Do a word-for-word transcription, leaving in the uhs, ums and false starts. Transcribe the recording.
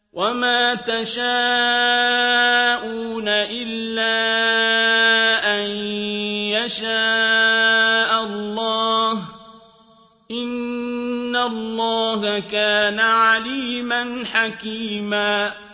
وَمَا تَشَاءُونَ إِلَّا أَن يَشَاءَ اللَّهُ ۚ إِنَّ اللَّهَ كَانَ عَلِيمًا حَكِيمًا.